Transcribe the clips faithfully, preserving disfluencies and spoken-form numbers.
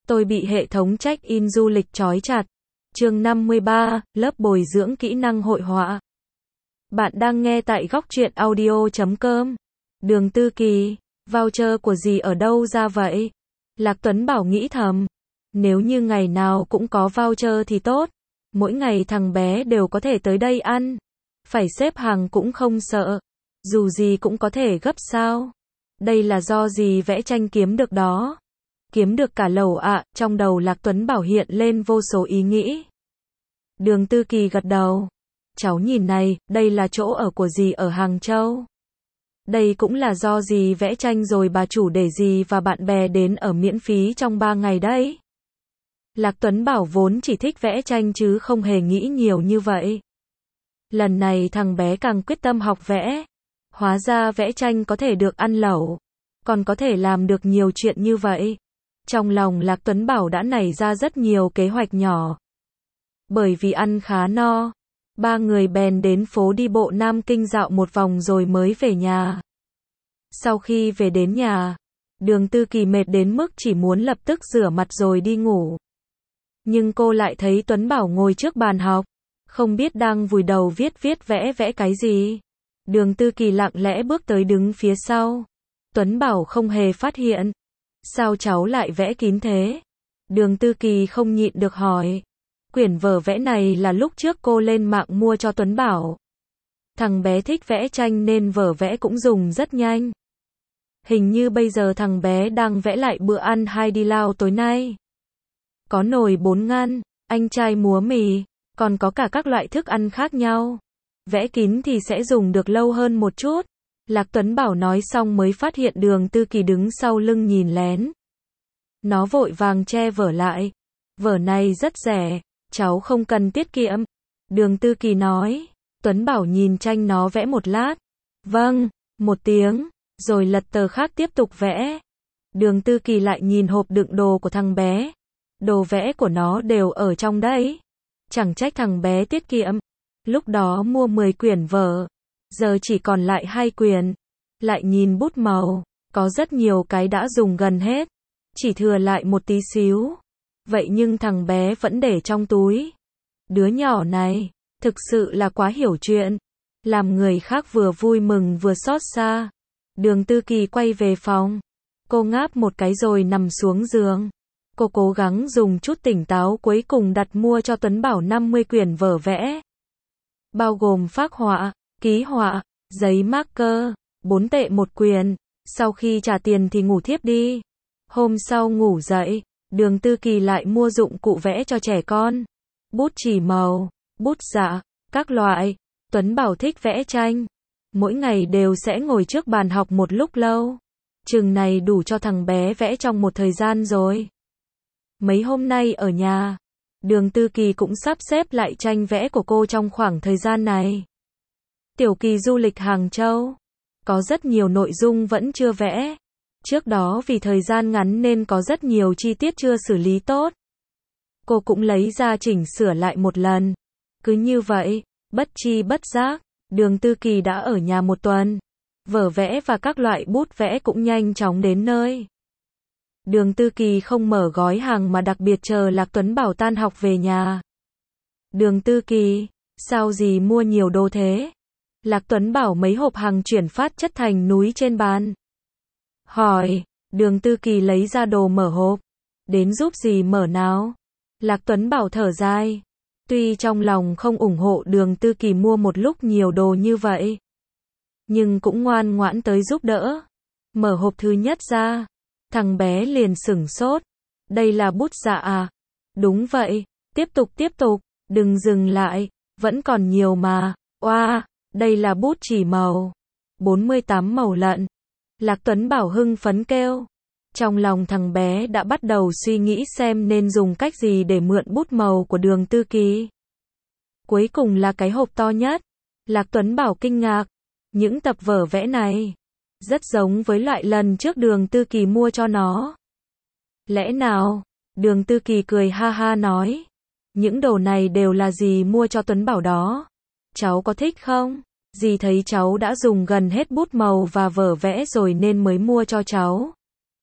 Tôi bị hệ thống check-in du lịch trói chặt. Chương năm mươi ba, lớp bồi dưỡng kỹ năng hội họa. Bạn đang nghe tại góc truyện audio chấm com. Đường Tư Kỳ, voucher của dì ở đâu ra vậy? Lạc Tuấn Bảo nghĩ thầm. Nếu như ngày nào cũng có voucher thì tốt. Mỗi ngày thằng bé đều có thể tới đây ăn. Phải xếp hàng cũng không sợ. Dù gì cũng có thể gấp sao. Đây là do dì vẽ tranh kiếm được đó. Kiếm được cả lầu ạ, à, trong đầu Lạc Tuấn Bảo hiện lên vô số ý nghĩ. Đường Tư Kỳ gật đầu. Cháu nhìn này, đây là chỗ ở của dì ở Hàng Châu. Đây cũng là do dì vẽ tranh rồi bà chủ để dì và bạn bè đến ở miễn phí trong ba ngày đấy. Lạc Tuấn Bảo vốn chỉ thích vẽ tranh chứ không hề nghĩ nhiều như vậy. Lần này thằng bé càng quyết tâm học vẽ. Hóa ra vẽ tranh có thể được ăn lẩu. Còn có thể làm được nhiều chuyện như vậy. Trong lòng Lạc Tuấn Bảo đã nảy ra rất nhiều kế hoạch nhỏ. Bởi vì ăn khá no, ba người bèn đến phố đi bộ Nam Kinh dạo một vòng rồi mới về nhà. Sau khi về đến nhà, Đường Tư Kỳ mệt đến mức chỉ muốn lập tức rửa mặt rồi đi ngủ. Nhưng cô lại thấy Tuấn Bảo ngồi trước bàn học, không biết đang vùi đầu viết viết vẽ vẽ cái gì. Đường Tư Kỳ lặng lẽ bước tới đứng phía sau. Tuấn Bảo không hề phát hiện. Sao cháu lại vẽ kín thế? Đường Tư Kỳ không nhịn được hỏi. Quyển vở vẽ này là lúc trước cô lên mạng mua cho Tuấn Bảo. Thằng bé thích vẽ tranh nên vở vẽ cũng dùng rất nhanh. Hình như bây giờ thằng bé đang vẽ lại bữa ăn hai đi lao tối nay. Có nồi bốn ngăn, anh trai múa mì, còn có cả các loại thức ăn khác nhau. Vẽ kín thì sẽ dùng được lâu hơn một chút. Lạc Tuấn Bảo nói xong mới phát hiện Đường Tư Kỳ đứng sau lưng nhìn lén. Nó vội vàng che vở lại. Vở này rất rẻ, cháu không cần tiết kiệm. Đường Tư Kỳ nói. Tuấn Bảo nhìn tranh nó vẽ một lát. Vâng, một tiếng, rồi lật tờ khác tiếp tục vẽ. Đường Tư Kỳ lại nhìn hộp đựng đồ của thằng bé. Đồ vẽ của nó đều ở trong đấy. Chẳng trách thằng bé tiết kiệm. Lúc đó mua mười quyển vở, giờ chỉ còn lại hai quyển. Lại nhìn bút màu, có rất nhiều cái đã dùng gần hết, chỉ thừa lại một tí xíu. Vậy nhưng thằng bé vẫn để trong túi. Đứa nhỏ này, thực sự là quá hiểu chuyện, làm người khác vừa vui mừng vừa xót xa. Đường Tư Kỳ quay về phòng. Cô ngáp một cái rồi nằm xuống giường. Cô cố gắng dùng chút tỉnh táo cuối cùng đặt mua cho Tuấn Bảo năm mươi quyển vở vẽ. Bao gồm phác họa, ký họa, giấy marker, bốn tệ một quyển. Sau khi trả tiền thì ngủ thiếp đi. Hôm sau ngủ dậy, Đường Tư Kỳ lại mua dụng cụ vẽ cho trẻ con. Bút chì màu, bút dạ, các loại. Tuấn Bảo thích vẽ tranh. Mỗi ngày đều sẽ ngồi trước bàn học một lúc lâu. Chừng này đủ cho thằng bé vẽ trong một thời gian rồi. Mấy hôm nay ở nhà, Đường Tư Kỳ cũng sắp xếp lại tranh vẽ của cô trong khoảng thời gian này. Tiểu kỳ du lịch Hàng Châu. Có rất nhiều nội dung vẫn chưa vẽ. Trước đó vì thời gian ngắn nên có rất nhiều chi tiết chưa xử lý tốt. Cô cũng lấy ra chỉnh sửa lại một lần. Cứ như vậy, bất chi bất giác, Đường Tư Kỳ đã ở nhà một tuần. Vở vẽ và các loại bút vẽ cũng nhanh chóng đến nơi. Đường Tư Kỳ không mở gói hàng mà đặc biệt chờ Lạc Tuấn Bảo tan học về nhà. Đường Tư Kỳ, sao dì mua nhiều đồ thế? Lạc Tuấn Bảo mấy hộp hàng chuyển phát chất thành núi trên bàn. Hỏi, Đường Tư Kỳ lấy ra đồ mở hộp. Đến giúp dì mở nào. Lạc Tuấn Bảo thở dài. Tuy trong lòng không ủng hộ Đường Tư Kỳ mua một lúc nhiều đồ như vậy, nhưng cũng ngoan ngoãn tới giúp đỡ. Mở hộp thứ nhất ra. Thằng bé liền sửng sốt. Đây là bút dạ à? Đúng vậy. Tiếp tục tiếp tục. Đừng dừng lại. Vẫn còn nhiều mà. Oa, đây là bút chỉ màu. bốn mươi tám màu lận. Lạc Tuấn Bảo hưng phấn kêu. Trong lòng thằng bé đã bắt đầu suy nghĩ xem nên dùng cách gì để mượn bút màu của Đường Tư Kỳ. Cuối cùng là cái hộp to nhất. Lạc Tuấn Bảo kinh ngạc. Những tập vở vẽ này rất giống với loại lần trước Đường Tư Kỳ mua cho nó. Lẽ nào? Đường Tư Kỳ cười ha ha nói. Những đồ này đều là dì mua cho Tuấn Bảo đó. Cháu có thích không? Dì thấy cháu đã dùng gần hết bút màu và vở vẽ rồi nên mới mua cho cháu.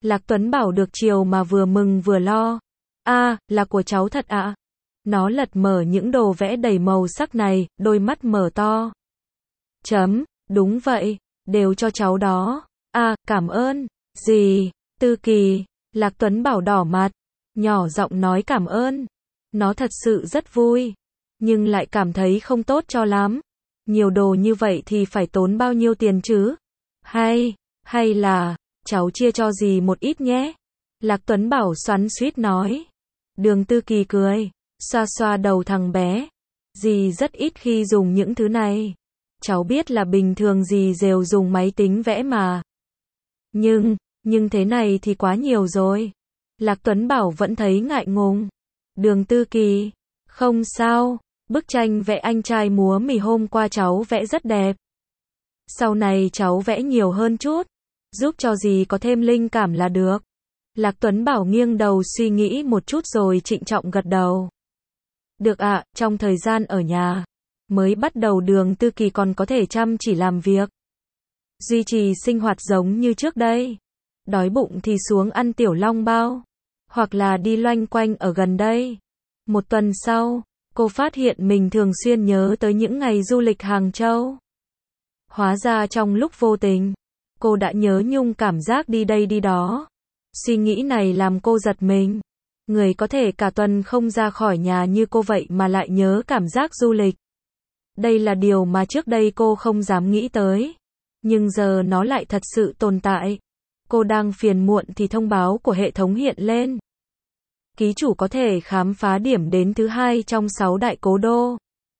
Lạc Tuấn Bảo được chiều mà vừa mừng vừa lo. A, là của cháu thật ạ? À? Nó lật mở những đồ vẽ đầy màu sắc này, đôi mắt mở to. Chấm, đúng vậy, đều cho cháu đó. À, cảm ơn. Gì? Tư Kỳ. Lạc Tuấn Bảo đỏ mặt, nhỏ giọng nói cảm ơn. Nó thật sự rất vui, nhưng lại cảm thấy không tốt cho lắm. Nhiều đồ như vậy thì phải tốn bao nhiêu tiền chứ? Hay, hay là, cháu chia cho dì một ít nhé. Lạc Tuấn Bảo xoắn xuýt nói. Đường Tư Kỳ cười, xoa xoa đầu thằng bé. Dì rất ít khi dùng những thứ này. Cháu biết là bình thường dì đều dùng máy tính vẽ mà. Nhưng, nhưng thế này thì quá nhiều rồi. Lạc Tuấn Bảo vẫn thấy ngại ngùng. Đường Tư Kỳ, không sao, bức tranh vẽ anh trai múa mì hôm qua cháu vẽ rất đẹp. Sau này cháu vẽ nhiều hơn chút, giúp cho dì có thêm linh cảm là được. Lạc Tuấn Bảo nghiêng đầu suy nghĩ một chút rồi trịnh trọng gật đầu. Được ạ, à, trong thời gian ở nhà, mới bắt đầu Đường Tư Kỳ còn có thể chăm chỉ làm việc. Duy trì sinh hoạt giống như trước đây. Đói bụng thì xuống ăn tiểu long bao. Hoặc là đi loanh quanh ở gần đây. Một tuần sau, cô phát hiện mình thường xuyên nhớ tới những ngày du lịch Hàng Châu. Hóa ra trong lúc vô tình, cô đã nhớ nhung cảm giác đi đây đi đó. Suy nghĩ này làm cô giật mình. Người có thể cả tuần không ra khỏi nhà như cô vậy mà lại nhớ cảm giác du lịch. Đây là điều mà trước đây cô không dám nghĩ tới. Nhưng giờ nó lại thật sự tồn tại. Cô đang phiền muộn thì thông báo của hệ thống hiện lên. Ký chủ có thể khám phá điểm đến thứ hai trong sáu đại cố đô.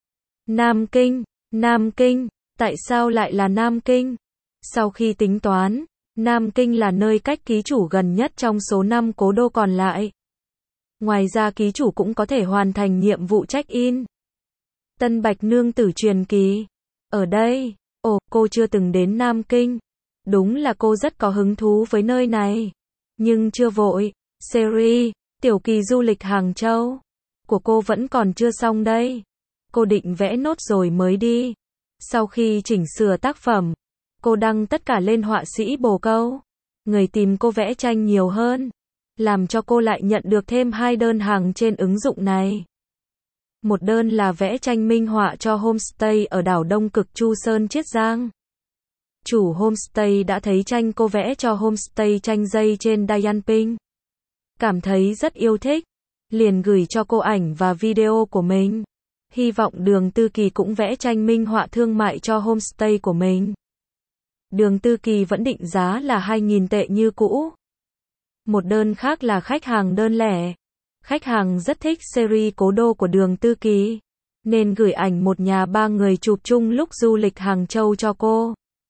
Nam Kinh, Nam Kinh, tại sao lại là Nam Kinh? Sau khi tính toán, Nam Kinh là nơi cách ký chủ gần nhất trong số năm cố đô còn lại. Ngoài ra ký chủ cũng có thể hoàn thành nhiệm vụ check-in. Tân Bạch Nương Tử truyền kỳ. Ở đây, ồ, cô chưa từng đến Nam Kinh. Đúng là cô rất có hứng thú với nơi này. Nhưng chưa vội. Series, tiểu kỳ du lịch Hàng Châu của cô vẫn còn chưa xong đây. Cô định vẽ nốt rồi mới đi. Sau khi chỉnh sửa tác phẩm, cô đăng tất cả lên họa sĩ bồ câu. Người tìm cô vẽ tranh nhiều hơn. Làm cho cô lại nhận được thêm hai đơn hàng trên ứng dụng này. Một đơn là vẽ tranh minh họa cho homestay ở đảo Đông Cực Chu Sơn Chiết Giang. Chủ homestay đã thấy tranh cô vẽ cho homestay tranh dây trên Dayanping. Cảm thấy rất yêu thích. Liền gửi cho cô ảnh và video của mình. Hy vọng Đường Tư Kỳ cũng vẽ tranh minh họa thương mại cho homestay của mình. Đường Tư Kỳ vẫn định giá là hai nghìn tệ như cũ. Một đơn khác là khách hàng đơn lẻ. Khách hàng rất thích series cố đô của Đường Tư Kỳ, nên gửi ảnh một nhà ba người chụp chung lúc du lịch Hàng Châu cho cô.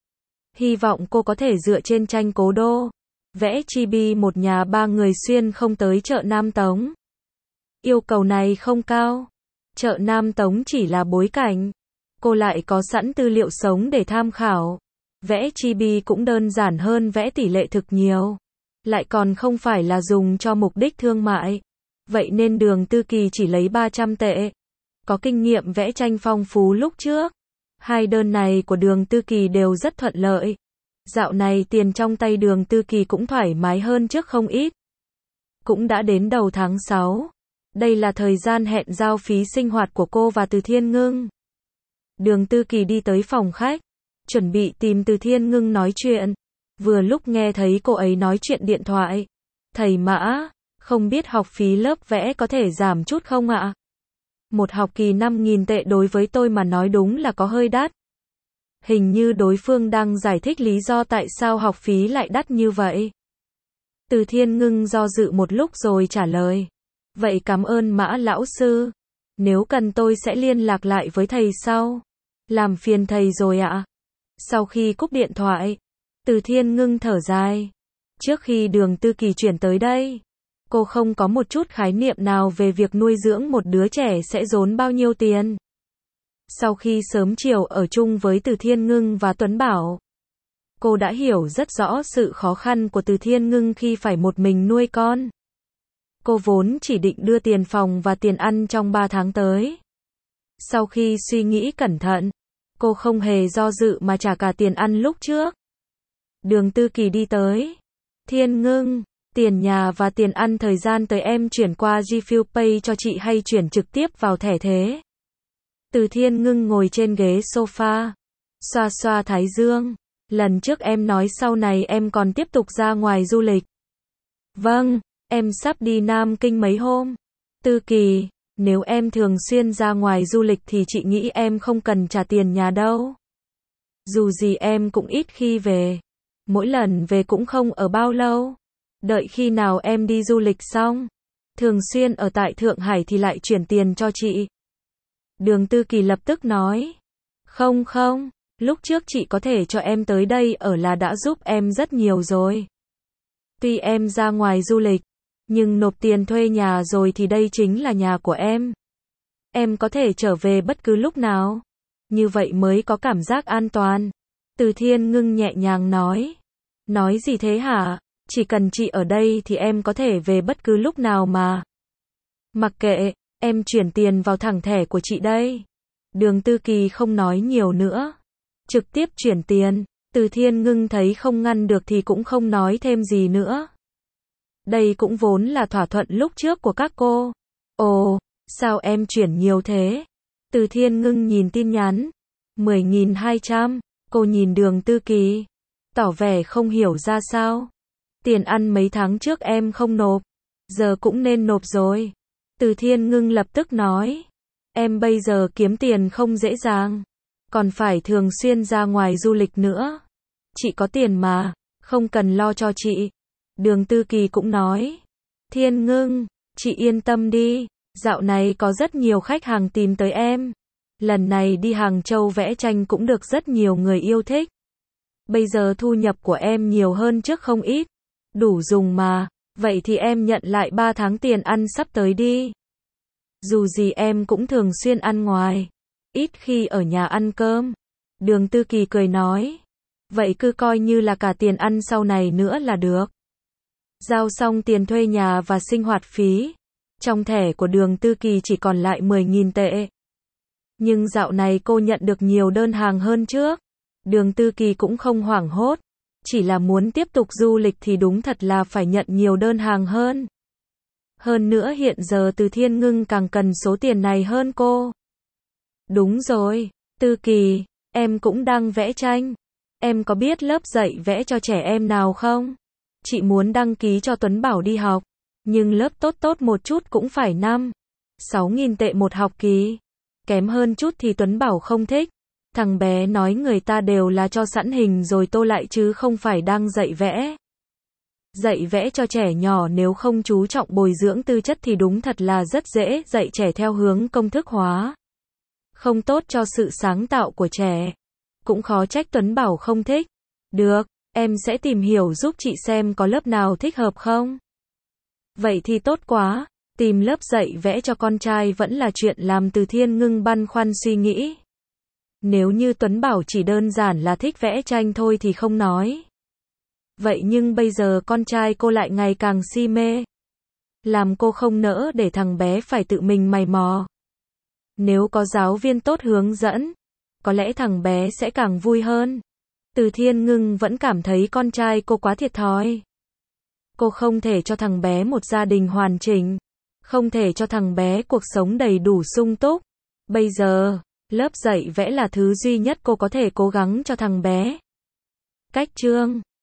Hy vọng cô có thể dựa trên tranh cố đô, vẽ chibi một nhà ba người xuyên không tới chợ Nam Tống. Yêu cầu này không cao. Chợ Nam Tống chỉ là bối cảnh. Cô lại có sẵn tư liệu sống để tham khảo. Vẽ chibi cũng đơn giản hơn vẽ tỷ lệ thực nhiều. Lại còn không phải là dùng cho mục đích thương mại. Vậy nên Đường Tư Kỳ chỉ lấy ba trăm tệ. Có kinh nghiệm vẽ tranh phong phú lúc trước. Hai đơn này của Đường Tư Kỳ đều rất thuận lợi. Dạo này tiền trong tay Đường Tư Kỳ cũng thoải mái hơn trước không ít. Cũng đã đến đầu tháng sáu. Đây là thời gian hẹn giao phí sinh hoạt của cô và Từ Thiên Ngưng. Đường Tư Kỳ đi tới phòng khách, chuẩn bị tìm Từ Thiên Ngưng nói chuyện. Vừa lúc nghe thấy cô ấy nói chuyện điện thoại. Thầy Mã, không biết học phí lớp vẽ có thể giảm chút không ạ? Một học kỳ năm nghìn tệ đối với tôi mà nói đúng là có hơi đắt. Hình như đối phương đang giải thích lý do tại sao học phí lại đắt như vậy. Từ Thiên Ngưng do dự một lúc rồi trả lời. Vậy cảm ơn Mã lão sư. Nếu cần tôi sẽ liên lạc lại với thầy sau. Làm phiền thầy rồi ạ. Sau khi cúp điện thoại, Từ Thiên Ngưng thở dài. Trước khi Đường Tư Kỳ chuyển tới đây, cô không có một chút khái niệm nào về việc nuôi dưỡng một đứa trẻ sẽ tốn bao nhiêu tiền. Sau khi sớm chiều ở chung với Từ Thiên Ngưng và Tuấn Bảo, cô đã hiểu rất rõ sự khó khăn của Từ Thiên Ngưng khi phải một mình nuôi con. Cô vốn chỉ định đưa tiền phòng và tiền ăn trong ba tháng tới. Sau khi suy nghĩ cẩn thận, cô không hề do dự mà trả cả tiền ăn lúc trước. Đường Tư Kỳ đi tới. Thiên Ngưng, tiền nhà và tiền ăn thời gian tới em chuyển qua GFuelPay cho chị hay chuyển trực tiếp vào thẻ thế? Từ Thiên Ngưng ngồi trên ghế sofa, xoa xoa thái dương. Lần trước em nói sau này em còn tiếp tục ra ngoài du lịch. Vâng, em sắp đi Nam Kinh mấy hôm. Tư Kỳ, nếu em thường xuyên ra ngoài du lịch thì chị nghĩ em không cần trả tiền nhà đâu. Dù gì em cũng ít khi về. Mỗi lần về cũng không ở bao lâu. Đợi khi nào em đi du lịch xong, thường xuyên ở tại Thượng Hải thì lại chuyển tiền cho chị. Đường Tư Kỳ lập tức nói. Không không, lúc trước chị có thể cho em tới đây ở là đã giúp em rất nhiều rồi. Tuy em ra ngoài du lịch, nhưng nộp tiền thuê nhà rồi thì đây chính là nhà của em. Em có thể trở về bất cứ lúc nào. Như vậy mới có cảm giác an toàn. Từ Thiên Ngưng nhẹ nhàng nói. Nói gì thế hả? Chỉ cần chị ở đây thì em có thể về bất cứ lúc nào mà. Mặc kệ, em chuyển tiền vào thẳng thẻ của chị đây. Đường Tư Kỳ không nói nhiều nữa. Trực tiếp chuyển tiền. Từ Thiên Ngưng thấy không ngăn được thì cũng không nói thêm gì nữa. Đây cũng vốn là thỏa thuận lúc trước của các cô. Ồ, sao em chuyển nhiều thế? Từ Thiên Ngưng nhìn tin nhắn. mười nghìn hai trăm. Cô nhìn Đường Tư Kỳ, tỏ vẻ không hiểu ra sao. Tiền ăn mấy tháng trước em không nộp, giờ cũng nên nộp rồi. Từ Thiên Ngưng lập tức nói. Em bây giờ kiếm tiền không dễ dàng, còn phải thường xuyên ra ngoài du lịch nữa. Chị có tiền mà, không cần lo cho chị. Đường Tư Kỳ cũng nói. Thiên Ngưng, chị yên tâm đi, dạo này có rất nhiều khách hàng tìm tới em. Lần này đi Hàng Châu vẽ tranh cũng được rất nhiều người yêu thích. Bây giờ thu nhập của em nhiều hơn trước không ít. Đủ dùng mà, vậy thì em nhận lại ba tháng tiền ăn sắp tới đi. Dù gì em cũng thường xuyên ăn ngoài, ít khi ở nhà ăn cơm. Đường Tư Kỳ cười nói. Vậy cứ coi như là cả tiền ăn sau này nữa là được. Giao xong tiền thuê nhà và sinh hoạt phí, trong thẻ của Đường Tư Kỳ chỉ còn lại mười nghìn tệ. Nhưng dạo này cô nhận được nhiều đơn hàng hơn trước. Đường Tư Kỳ cũng không hoảng hốt, chỉ là muốn tiếp tục du lịch thì đúng thật là phải nhận nhiều đơn hàng hơn. Hơn nữa hiện giờ Từ Thiên Ngưng càng cần số tiền này hơn cô. Đúng rồi, Tư Kỳ, em cũng đang vẽ tranh. Em có biết lớp dạy vẽ cho trẻ em nào không? Chị muốn đăng ký cho Tuấn Bảo đi học, nhưng lớp tốt tốt một chút cũng phải năm, sáu nghìn tệ một học kỳ. Kém hơn chút thì Tuấn Bảo không thích. Thằng bé nói người ta đều là cho sẵn hình rồi tô lại chứ không phải đang dạy vẽ. Dạy vẽ cho trẻ nhỏ nếu không chú trọng bồi dưỡng tư chất thì đúng thật là rất dễ dạy trẻ theo hướng công thức hóa. Không tốt cho sự sáng tạo của trẻ. Cũng khó trách Tuấn Bảo không thích. Được, em sẽ tìm hiểu giúp chị xem có lớp nào thích hợp không. Vậy thì tốt quá. Tìm lớp dạy vẽ cho con trai vẫn là chuyện làm Từ Thiên Ngưng băn khoăn suy nghĩ. Nếu như Tuấn Bảo chỉ đơn giản là thích vẽ tranh thôi thì không nói. Vậy nhưng bây giờ con trai cô lại ngày càng si mê. Làm cô không nỡ để thằng bé phải tự mình mày mò. Nếu có giáo viên tốt hướng dẫn, có lẽ thằng bé sẽ càng vui hơn. Từ Thiên Ngưng vẫn cảm thấy con trai cô quá thiệt thòi. Cô không thể cho thằng bé một gia đình hoàn chỉnh. Không thể cho thằng bé cuộc sống đầy đủ sung túc. Bây giờ, lớp dạy vẽ là thứ duy nhất cô có thể cố gắng cho thằng bé. Cách chương